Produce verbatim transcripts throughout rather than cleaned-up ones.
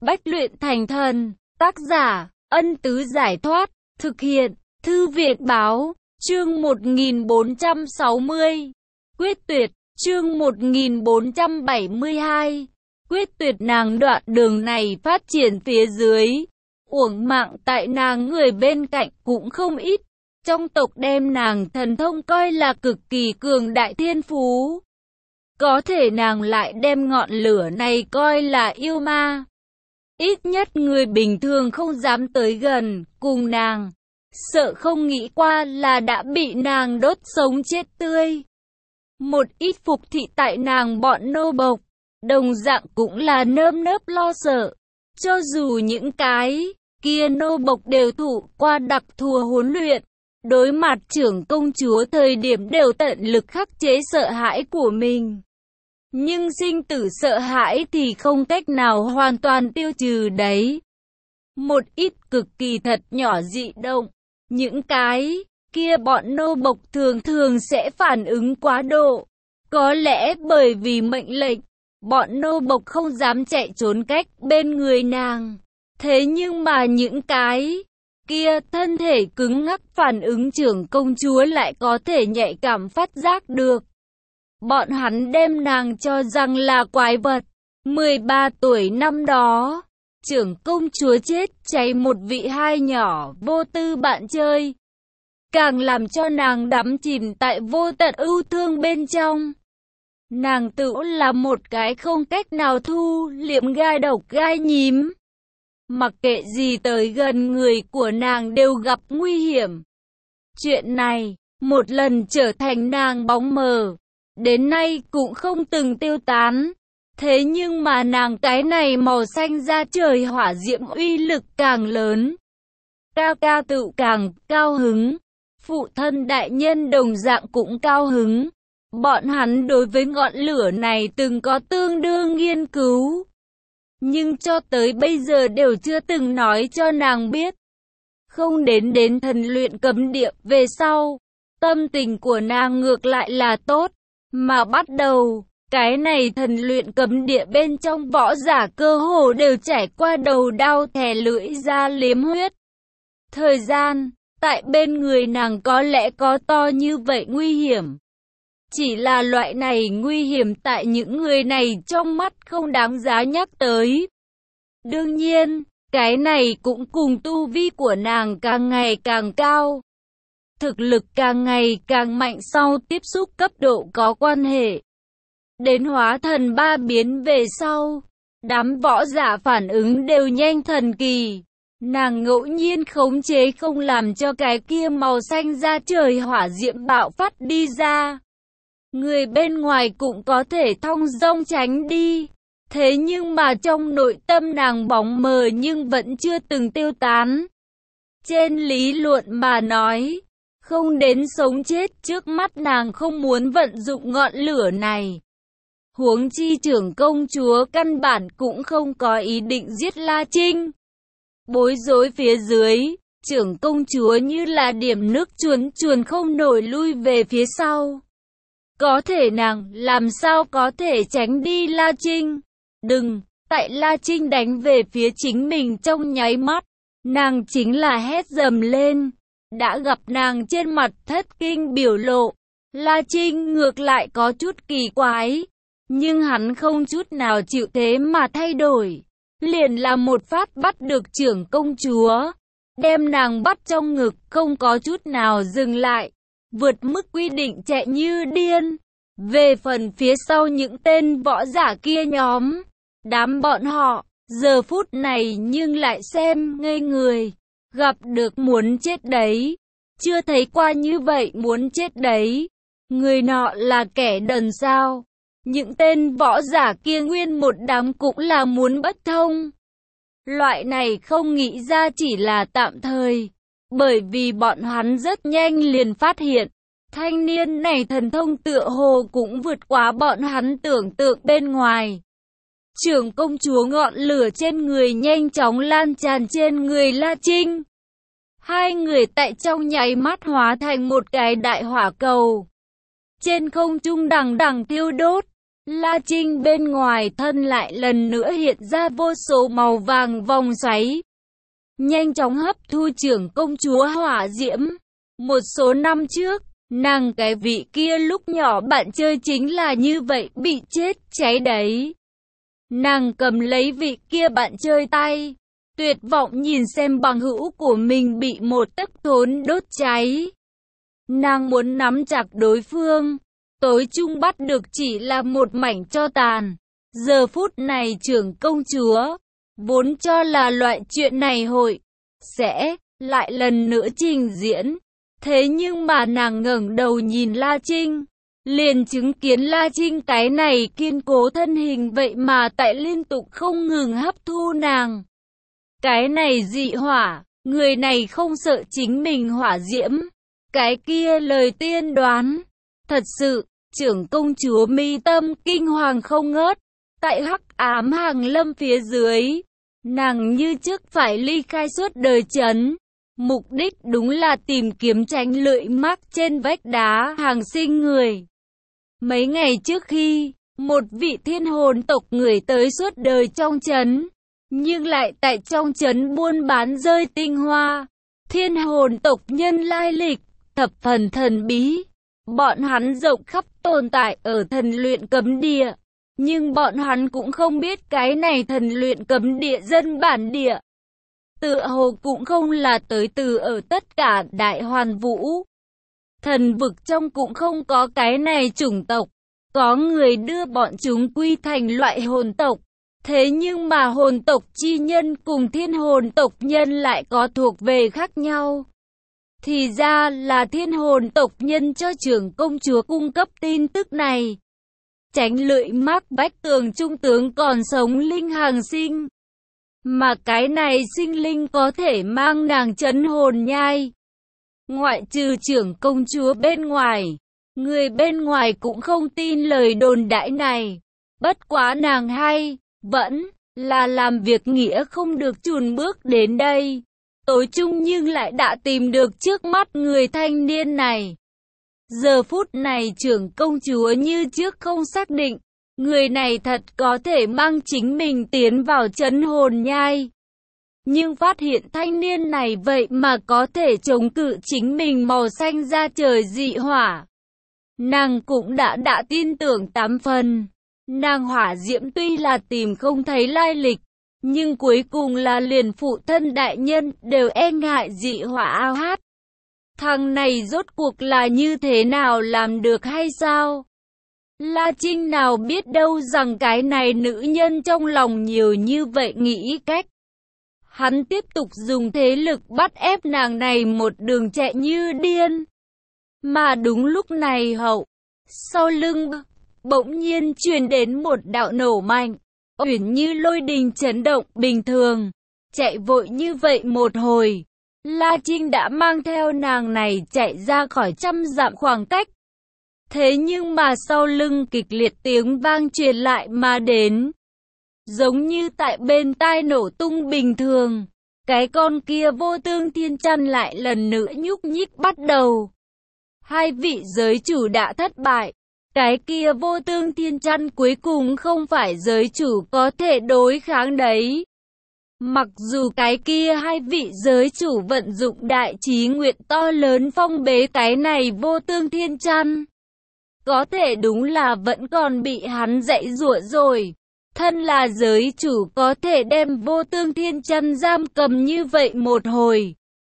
Bách luyện thành thần. Tác giả, Ân Tứ Giải Thoát. Thực hiện, Thư viện Báo. Chương một nghìn bốn trăm sáu mươi. Quyết tuyệt. Chương một nghìn bốn trăm bảy mươi hai. Quyết tuyệt. Nàng đoạn đường này phát triển phía dưới. Uổng mạng tại nàng người bên cạnh cũng không ít. Trong tộc đem nàng thần thông coi là cực kỳ cường đại thiên phú. Có thể nàng lại đem ngọn lửa này coi là yêu ma. Ít nhất người bình thường không dám tới gần cùng nàng. Sợ không nghĩ qua là đã bị nàng đốt sống chết tươi. Một ít phục thị tại nàng bọn nô bộc, đồng dạng cũng là nơm nớp lo sợ. Cho dù những cái kia nô bộc đều thụ qua đặc thù huấn luyện, đối mặt trưởng công chúa thời điểm đều tận lực khắc chế sợ hãi của mình. Nhưng sinh tử sợ hãi thì không cách nào hoàn toàn tiêu trừ đấy. Một ít cực kỳ thật nhỏ dị động, những cái kia bọn nô bộc thường thường sẽ phản ứng quá độ. Có lẽ bởi vì mệnh lệnh, bọn nô bộc không dám chạy trốn cách bên người nàng. Thế nhưng mà những cái kia thân thể cứng ngắc phản ứng trưởng công chúa lại có thể nhạy cảm phát giác được. Bọn hắn đem nàng cho rằng là quái vật. mười ba tuổi năm đó, trưởng công chúa chết cháy một vị hai nhỏ vô tư bạn chơi. Càng làm cho nàng đắm chìm tại vô tận ưu thương bên trong. Nàng tự là một cái không cách nào thu liệm gai độc gai nhím. Mặc kệ gì tới gần người của nàng đều gặp nguy hiểm. Chuyện này, một lần trở thành nàng bóng mờ. Đến nay cũng không từng tiêu tán. Thế nhưng mà nàng cái này màu xanh da trời hỏa diễm uy lực càng lớn. Cao ca tự càng cao hứng. Phụ thân đại nhân đồng dạng cũng cao hứng. Bọn hắn đối với ngọn lửa này từng có tương đương nghiên cứu. Nhưng cho tới bây giờ đều chưa từng nói cho nàng biết. Không đến đến thần luyện cấm địa về sau. Tâm tình của nàng ngược lại là tốt. Mà bắt đầu, cái này thần luyện cấm địa bên trong võ giả cơ hồ đều trải qua đầu đau thè lưỡi ra liếm huyết. Thời gian, tại bên người nàng có lẽ có to như vậy nguy hiểm. Chỉ là loại này nguy hiểm tại những người này trong mắt không đáng giá nhắc tới. Đương nhiên, cái này cũng cùng tu vi của nàng càng ngày càng cao. Thực lực càng ngày càng mạnh sau tiếp xúc cấp độ có quan hệ. Đến hóa thần ba biến về sau, đám võ giả phản ứng đều nhanh thần kỳ. Nàng ngẫu nhiên khống chế không làm cho cái kia màu xanh da trời hỏa diễm bạo phát đi ra. Người bên ngoài cũng có thể thong dong tránh đi. Thế nhưng mà trong nội tâm nàng bóng mờ nhưng vẫn chưa từng tiêu tán. Trên lý luận mà nói, không đến sống chết trước mắt nàng không muốn vận dụng ngọn lửa này. Huống chi trưởng công chúa căn bản cũng không có ý định giết La Trinh. Bối rối phía dưới, trưởng công chúa như là điểm nước chuồn chuồn không nổi lui về phía sau. Có thể nàng làm sao có thể tránh đi La Trinh? Đừng, tại La Trinh đánh về phía chính mình trong nháy mắt, nàng chính là hét dầm lên. Đã gặp nàng trên mặt thất kinh biểu lộ, La Trinh ngược lại có chút kỳ quái, nhưng hắn không chút nào chịu thế mà thay đổi. Liền là một phát bắt được trưởng công chúa, đem nàng bắt trong ngực không có chút nào dừng lại, vượt mức quy định chạy như điên. Về phần phía sau những tên võ giả kia nhóm, đám bọn họ, giờ phút này nhưng lại xem ngây người. Gặp được muốn chết đấy, chưa thấy qua như vậy muốn chết đấy. Người nọ là kẻ đần sao? Những tên võ giả kia nguyên một đám cũng là muốn bất thông. Loại này không nghĩ ra chỉ là tạm thời, bởi vì bọn hắn rất nhanh liền phát hiện, thanh niên này thần thông tựa hồ cũng vượt quá bọn hắn tưởng tượng bên ngoài. Trưởng công chúa ngọn lửa trên người nhanh chóng lan tràn trên người La Trinh. Hai người tại trong nháy mắt hóa thành một cái đại hỏa cầu. Trên không trung đằng đằng thiêu đốt, La Trinh bên ngoài thân lại lần nữa hiện ra vô số màu vàng vòng xoáy, nhanh chóng hấp thu trưởng công chúa hỏa diễm. Một số năm trước, nàng cái vị kia lúc nhỏ bạn chơi chính là như vậy bị chết cháy đấy. Nàng cầm lấy vị kia bạn chơi tay, tuyệt vọng nhìn xem bằng hữu của mình bị một tấc thốn đốt cháy. Nàng muốn nắm chặt đối phương, tối chung bắt được chỉ là một mảnh tro tàn. Giờ phút này trưởng công chúa, vốn cho là loại chuyện này hội sẽ lại lần nữa trình diễn. Thế nhưng mà nàng ngẩng đầu nhìn La Trinh, liền chứng kiến La Trinh cái này kiên cố thân hình vậy mà tại liên tục không ngừng hấp thu nàng. Cái này dị hỏa, người này không sợ chính mình hỏa diễm. Cái kia lời tiên đoán, thật sự, trưởng công chúa mi tâm kinh hoàng không ngớt. Tại hắc ám hàng lâm phía dưới, nàng như trước phải ly khai suốt đời chấn. Mục đích đúng là tìm kiếm tránh lưỡi mắc trên vách đá hàng sinh người. Mấy ngày trước khi, một vị thiên hồn tộc người tới suốt đời trong trấn, nhưng lại tại trong trấn buôn bán rơi tinh hoa. Thiên hồn tộc nhân lai lịch, thập phần thần bí. Bọn hắn rộng khắp tồn tại ở thần luyện cấm địa. Nhưng bọn hắn cũng không biết cái này thần luyện cấm địa dân bản địa. Tựa hồ cũng không là tới từ ở tất cả đại hoàn vũ. Thần vực trong cũng không có cái này chủng tộc. Có người đưa bọn chúng quy thành loại hồn tộc. Thế nhưng mà hồn tộc chi nhân cùng thiên hồn tộc nhân lại có thuộc về khác nhau. Thì ra là thiên hồn tộc nhân cho trưởng công chúa cung cấp tin tức này. Tránh lưỡi mắc vách tường trung tướng còn sống linh hàng sinh. Mà cái này sinh linh có thể mang nàng trấn hồn nhai. Ngoại trừ trưởng công chúa bên ngoài, người bên ngoài cũng không tin lời đồn đãi này. Bất quá nàng hay, vẫn là làm việc nghĩa không được chùn bước đến đây. Tối chung nhưng lại đã tìm được trước mắt người thanh niên này. Giờ phút này trưởng công chúa như trước không xác định, người này thật có thể mang chính mình tiến vào trấn hồn nhai. Nhưng phát hiện thanh niên này vậy mà có thể chống cự chính mình màu xanh da trời dị hỏa. Nàng cũng đã đã tin tưởng tám phần. Nàng hỏa diễm tuy là tìm không thấy lai lịch, nhưng cuối cùng là liền phụ thân đại nhân đều e ngại dị hỏa ao hát. Thằng này rốt cuộc là như thế nào làm được hay sao? La Trinh nào biết đâu rằng cái này nữ nhân trong lòng nhiều như vậy nghĩ cách. Hắn tiếp tục dùng thế lực bắt ép nàng này một đường chạy như điên. Mà đúng lúc này hậu, sau lưng, bỗng nhiên truyền đến một đạo nổ mạnh, uyển như lôi đình chấn động bình thường. Chạy vội như vậy một hồi, La Trinh đã mang theo nàng này chạy ra khỏi trăm dặm khoảng cách. Thế nhưng mà sau lưng kịch liệt tiếng vang truyền lại mà đến, giống như tại bên tai nổ tung bình thường. Cái con kia vô tương thiên chăn lại lần nữa nhúc nhích bắt đầu. Hai vị giới chủ đã thất bại. Cái kia vô tương thiên chăn cuối cùng không phải giới chủ có thể đối kháng đấy. Mặc dù cái kia hai vị giới chủ vận dụng đại trí nguyện to lớn phong bế cái này vô tương thiên chăn, có thể đúng là vẫn còn bị hắn dạy dụa rồi. Thân là giới chủ có thể đem vô tương thiên chăn giam cầm như vậy một hồi,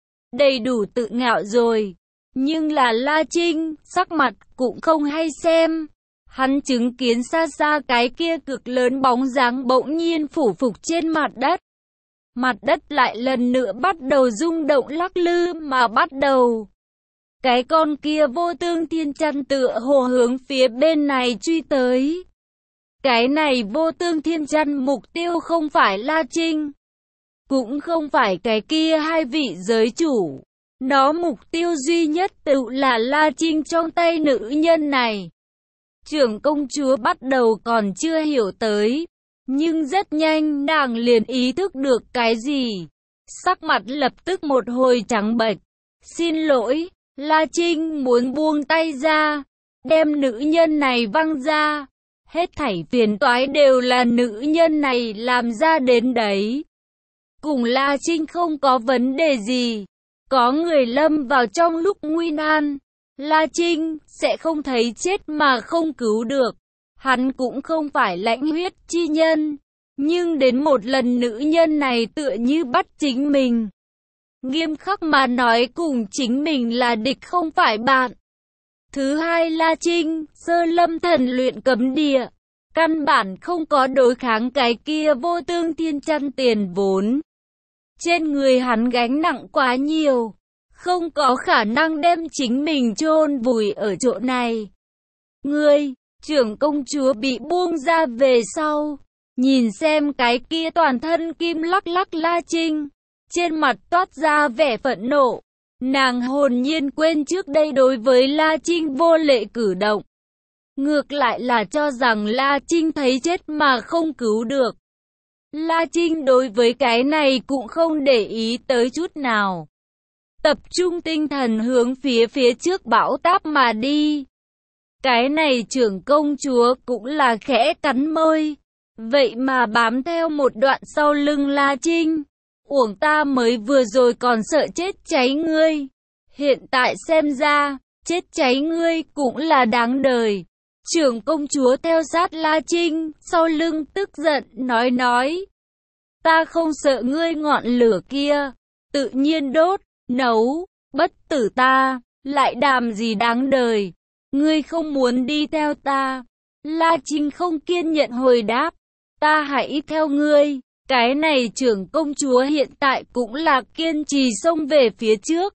đầy đủ tự ngạo rồi. Nhưng là La Trinh, sắc mặt cũng không hay xem. Hắn chứng kiến xa xa cái kia cực lớn bóng dáng bỗng nhiên phủ phục trên mặt đất. Mặt đất lại lần nữa bắt đầu rung động lắc lư mà bắt đầu. Cái con kia vô tương thiên chăn tựa hồ hướng phía bên này truy tới. Cái này vô tương thiên chăn mục tiêu không phải La Trinh, cũng không phải cái kia hai vị giới chủ. Nó mục tiêu duy nhất tự là La Trinh trong tay nữ nhân này. Trưởng công chúa bắt đầu còn chưa hiểu tới, nhưng rất nhanh nàng liền ý thức được cái gì. Sắc mặt lập tức một hồi trắng bệch. Xin lỗi, La Trinh muốn buông tay ra, đem nữ nhân này văng ra. Hết thảy phiền toái đều là nữ nhân này làm ra đến đấy. Cùng La Trinh không có vấn đề gì. Có người lâm vào trong lúc nguy nan, La Trinh sẽ không thấy chết mà không cứu được. Hắn cũng không phải lãnh huyết chi nhân, nhưng đến một lần nữ nhân này tựa như bắt chính mình. Nghiêm khắc mà nói cùng chính mình là địch không phải bạn. Thứ hai, La Trinh, Sơ Lâm thần luyện cấm địa, căn bản không có đối kháng cái kia vô tương thiên chăn tiền vốn. Trên người hắn gánh nặng quá nhiều, không có khả năng đem chính mình chôn vùi ở chỗ này. Ngươi, trưởng công chúa bị buông ra về sau, nhìn xem cái kia toàn thân kim lắc lắc La Trinh, trên mặt toát ra vẻ phẫn nộ. Nàng hồn nhiên quên trước đây đối với La Trinh vô lễ cử động. Ngược lại là cho rằng La Trinh thấy chết mà không cứu được. La Trinh đối với cái này cũng không để ý tới chút nào. Tập trung tinh thần hướng phía phía trước bão táp mà đi. Cái này trưởng công chúa cũng là khẽ cắn môi. Vậy mà bám theo một đoạn sau lưng La Trinh. Uổng ta mới vừa rồi còn sợ chết cháy ngươi. Hiện tại xem ra, chết cháy ngươi cũng là đáng đời. Trưởng công chúa theo sát La Trinh, sau lưng tức giận nói nói. Ta không sợ ngươi ngọn lửa kia, tự nhiên đốt, nấu, bất tử ta, lại đàm gì đáng đời. Ngươi không muốn đi theo ta. La Trinh không kiên nhẫn hồi đáp. Ta hãy theo ngươi. Cái này trưởng công chúa hiện tại cũng là kiên trì xông về phía trước.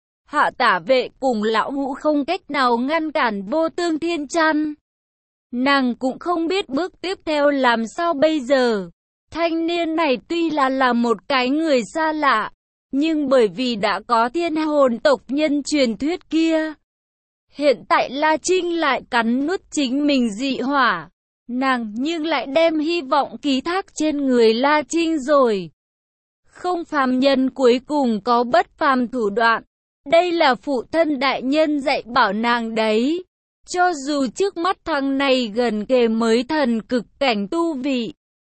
Hạ tả vệ cùng lão ngũ không cách nào ngăn cản vô tương thiên chăn. Nàng cũng không biết bước tiếp theo làm sao bây giờ. Thanh niên này tuy là là một cái người xa lạ, nhưng bởi vì đã có thiên hồn tộc nhân truyền thuyết kia. Hiện tại La Trinh lại cắn nuốt chính mình dị hỏa. Nàng nhưng lại đem hy vọng ký thác trên người La Trinh rồi. Không phàm nhân cuối cùng có bất phàm thủ đoạn. Đây là phụ thân đại nhân dạy bảo nàng đấy. Cho dù trước mắt thằng này gần kề mới thần cực cảnh tu vị.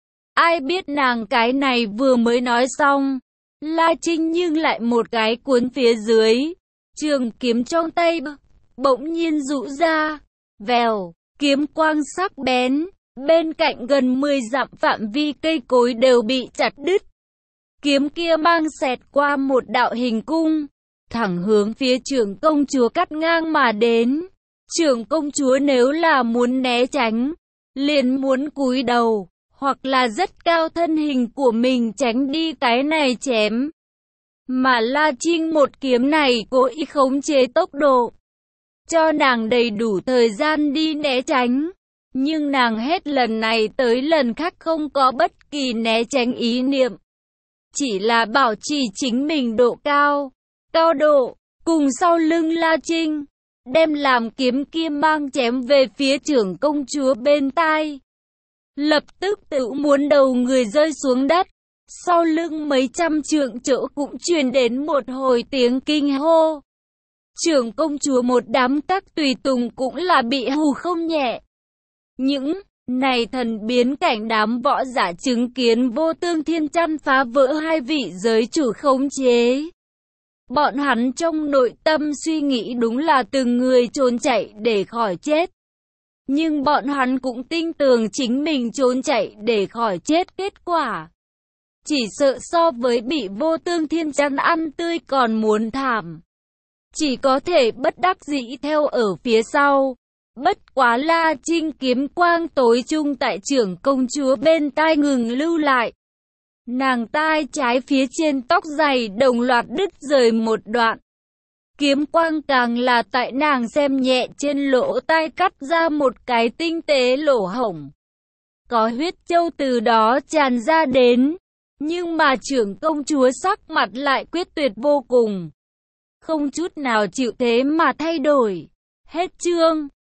Ai biết nàng cái này vừa mới nói xong. La Trinh nhưng lại một cái cuốn phía dưới. Trường kiếm trong tay bỗng nhiên rũ ra. Vèo, kiếm quang sắc bén. Bên cạnh gần mười dặm phạm vi cây cối đều bị chặt đứt. Kiếm kia mang xẹt qua một đạo hình cung, thẳng hướng phía trưởng công chúa cắt ngang mà đến. Trưởng công chúa nếu là muốn né tránh, liền muốn cúi đầu, hoặc là rất cao thân hình của mình tránh đi cái này chém. Mà La Trinh một kiếm này cố ý khống chế tốc độ, cho nàng đầy đủ thời gian đi né tránh. Nhưng nàng hết lần này tới lần khác không có bất kỳ né tránh ý niệm. Chỉ là bảo trì chính mình độ cao, cao độ, cùng sau lưng La Trinh, đem làm kiếm kia mang chém về phía trưởng công chúa bên tai. Lập tức tự muốn đầu người rơi xuống đất, sau lưng mấy trăm trượng chỗ cũng truyền đến một hồi tiếng kinh hô. Trưởng công chúa một đám các tùy tùng cũng là bị hù không nhẹ. Những này thần biến cảnh đám võ giả chứng kiến vô tương thiên chăn phá vỡ hai vị giới chủ khống chế. Bọn hắn trong nội tâm suy nghĩ đúng là từng người trốn chạy để khỏi chết. Nhưng bọn hắn cũng tin tưởng chính mình trốn chạy để khỏi chết kết quả. Chỉ sợ so với bị vô tương thiên chăn ăn tươi còn muốn thảm. Chỉ có thể bất đắc dĩ theo ở phía sau. Bất quá La Trinh kiếm quang tối trung tại trưởng công chúa bên tai ngừng lưu lại. Nàng tai trái phía trên tóc dày đồng loạt đứt rời một đoạn. Kiếm quang càng là tại nàng xem nhẹ trên lỗ tai cắt ra một cái tinh tế lỗ hổng. Có huyết châu từ đó tràn ra đến. Nhưng mà trưởng công chúa sắc mặt lại quyết tuyệt vô cùng. Không chút nào chịu thế mà thay đổi. Hết chương.